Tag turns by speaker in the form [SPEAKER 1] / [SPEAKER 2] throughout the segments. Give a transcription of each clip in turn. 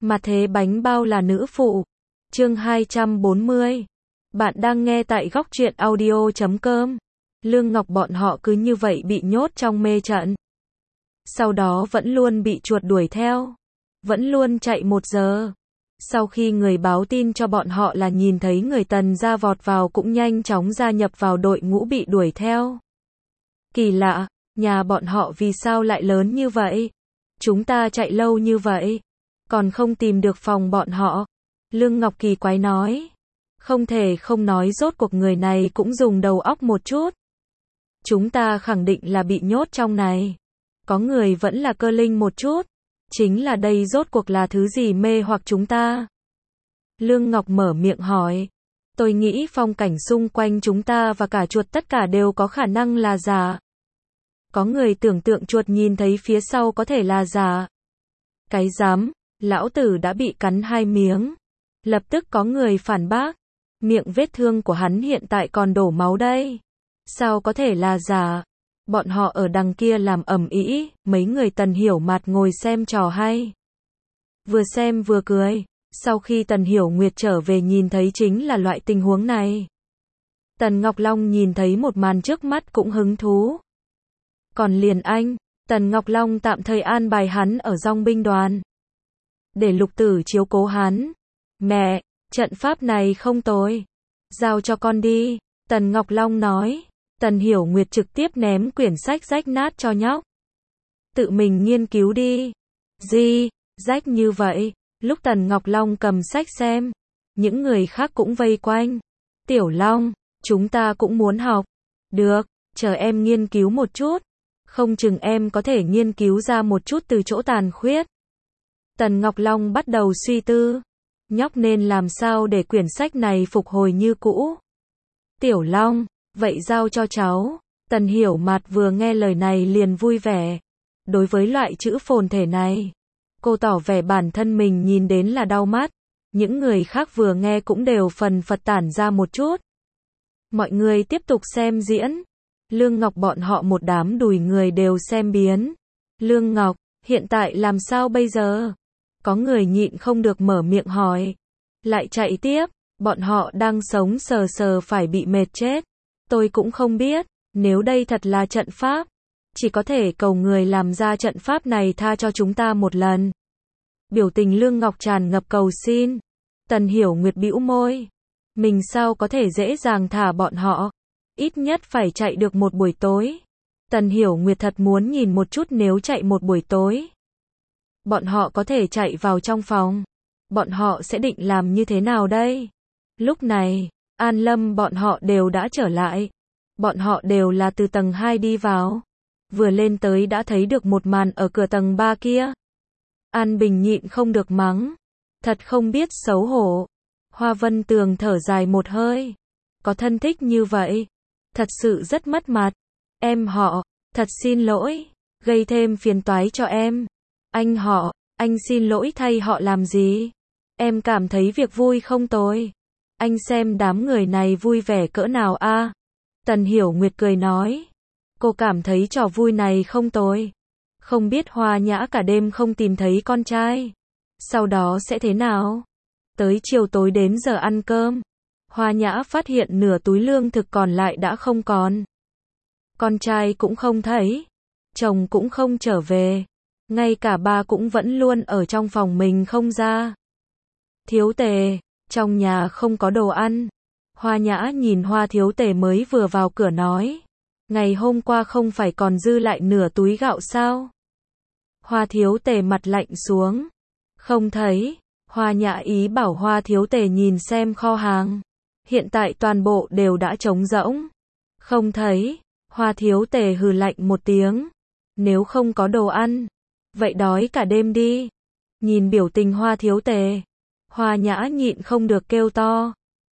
[SPEAKER 1] Mà thế bánh bao là nữ phụ. Chương 240. Bạn đang nghe tại góc truyện audio.com. Lương Ngọc bọn họ cứ như vậy bị nhốt trong mê trận. Sau đó vẫn luôn bị chuột đuổi theo. Vẫn luôn chạy 1 giờ. Sau khi người báo tin cho bọn họ là nhìn thấy người Tần gia vọt vào cũng nhanh chóng gia nhập vào đội ngũ bị đuổi theo. Kỳ lạ, nhà bọn họ vì sao lại lớn như vậy? Chúng ta chạy lâu như vậy, còn không tìm được phòng bọn họ. Lương Ngọc kỳ quái nói. Không thể không nói rốt cuộc người này cũng dùng đầu óc một chút. Chúng ta khẳng định là bị nhốt trong này. Có người vẫn là cơ linh một chút. Chính là đây rốt cuộc là thứ gì mê hoặc chúng ta? Lương Ngọc mở miệng hỏi. Tôi nghĩ phong cảnh xung quanh chúng ta và cả chuột tất cả đều có khả năng là giả. Có người tưởng tượng chuột nhìn thấy phía sau có thể là giả. Cái dám, lão tử đã bị cắn 2 miếng. Lập tức có người phản bác. Miệng vết thương của hắn hiện tại còn đổ máu đây. Sao có thể là giả? Bọn họ ở đằng kia làm ầm ĩ, mấy người Tần Hiểu Mạt ngồi xem trò hay. Vừa xem vừa cười, sau khi Tần Hiểu Nguyệt trở về nhìn thấy chính là loại tình huống này. Tần Ngọc Long nhìn thấy một màn trước mắt cũng hứng thú. Còn liền anh, Tần Ngọc Long tạm thời an bài hắn ở dòng binh đoàn. Để Lục Tử chiếu cố hắn. Mẹ, trận pháp này không tồi. Giao cho con đi, Tần Ngọc Long nói. Tần Hiểu Nguyệt trực tiếp ném quyển sách rách nát cho nhóc. Tự mình nghiên cứu đi. Gì, rách như vậy? Lúc Tần Ngọc Long cầm sách xem, những người khác cũng vây quanh. Tiểu Long, chúng ta cũng muốn học. Được, chờ em nghiên cứu một chút. Không chừng em có thể nghiên cứu ra một chút từ chỗ tàn khuyết. Tần Ngọc Long bắt đầu suy tư. Nhóc nên làm sao để quyển sách này phục hồi như cũ? Tiểu Long, vậy giao cho cháu. Tần Hiểu Mạt vừa nghe lời này liền vui vẻ. Đối với loại chữ phồn thể này, cô tỏ vẻ bản thân mình nhìn đến là đau mắt. Những người khác vừa nghe cũng đều phần phật tản ra một chút. Mọi người tiếp tục xem diễn. Lương Ngọc bọn họ một đám đùi người đều xem biến. Lương Ngọc, hiện tại làm sao bây giờ? Có người nhịn không được mở miệng hỏi. Lại chạy tiếp, bọn họ đang sống sờ sờ phải bị mệt chết. Tôi cũng không biết, nếu đây thật là trận pháp, chỉ có thể cầu người làm ra trận pháp này tha cho chúng ta một lần. Biểu tình Lương Ngọc tràn ngập cầu xin. Tần Hiểu Nguyệt bĩu môi. Mình sao có thể dễ dàng thả bọn họ? Ít nhất phải chạy được một buổi tối. Tần Hiểu Nguyệt thật muốn nhìn một chút nếu chạy một buổi tối. Bọn họ có thể chạy vào trong phòng. Bọn họ sẽ định làm như thế nào đây? Lúc này, An Lâm bọn họ đều đã trở lại. Bọn họ đều là từ tầng 2 đi vào. Vừa lên tới đã thấy được một màn ở cửa tầng 3 kia. An Bình nhịn không được mắng. Thật không biết xấu hổ. Hoa Vân Tường thở dài một hơi. Có thân thích như vậy. Thật sự rất mất mặt. Em họ, thật xin lỗi. Gây thêm phiền toái cho em. Anh họ, anh xin lỗi thay họ làm gì? Em cảm thấy việc vui không tồi. Anh xem đám người này vui vẻ cỡ nào a? Tần Hiểu Nguyệt cười nói. Cô cảm thấy trò vui này không tồi. Không biết Hoa Nhã cả đêm không tìm thấy con trai. Sau đó sẽ thế nào? Tới chiều tối đến giờ ăn cơm. Hoa Nhã phát hiện nửa túi lương thực còn lại đã không còn. Con trai cũng không thấy. Chồng cũng không trở về. Ngay cả ba cũng vẫn luôn ở trong phòng mình không ra. Thiếu Tề, trong nhà không có đồ ăn. Hoa Nhã nhìn Hoa Thiếu Tề mới vừa vào cửa nói. Ngày hôm qua không phải còn dư lại nửa túi gạo sao? Hoa Thiếu Tề mặt lạnh xuống. Không thấy. Hoa Nhã ý bảo Hoa Thiếu Tề nhìn xem kho hàng. Hiện tại toàn bộ đều đã trống rỗng. Không thấy. Hoa Thiếu Tề hừ lạnh một tiếng. Nếu không có đồ ăn, vậy đói cả đêm đi. Nhìn biểu tình Hoa Thiếu Tề, Hoa Nhã nhịn không được kêu to.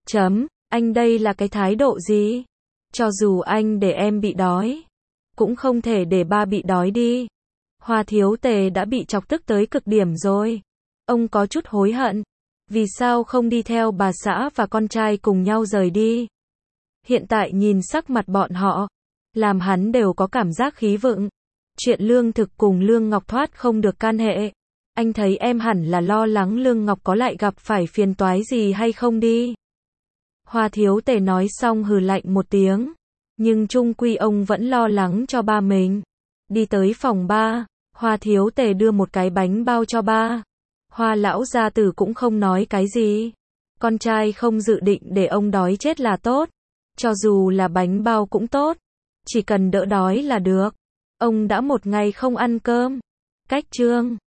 [SPEAKER 1] Anh đây là cái thái độ gì? Cho dù anh để em bị đói, cũng không thể để ba bị đói đi. Hoa Thiếu Tề đã bị chọc tức tới cực điểm rồi. Ông có chút hối hận. Vì sao không đi theo bà xã và con trai cùng nhau rời đi? Hiện tại nhìn sắc mặt bọn họ, làm hắn đều có cảm giác khí vựng. Chuyện lương thực cùng Lương Ngọc thoát không được can hệ. Anh thấy em hẳn là lo lắng Lương Ngọc có lại gặp phải phiền toái gì hay không đi. Hoa Thiếu Tề nói xong hừ lạnh một tiếng. Nhưng chung quy ông vẫn lo lắng cho ba mình. Đi tới phòng ba, Hoa Thiếu Tề đưa một cái bánh bao cho ba. Hoa lão gia tử cũng không nói cái gì. Con trai không dự định để ông đói chết là tốt. Cho dù là bánh bao cũng tốt. Chỉ cần đỡ đói là được. Ông đã một ngày không ăn cơm. Cách chương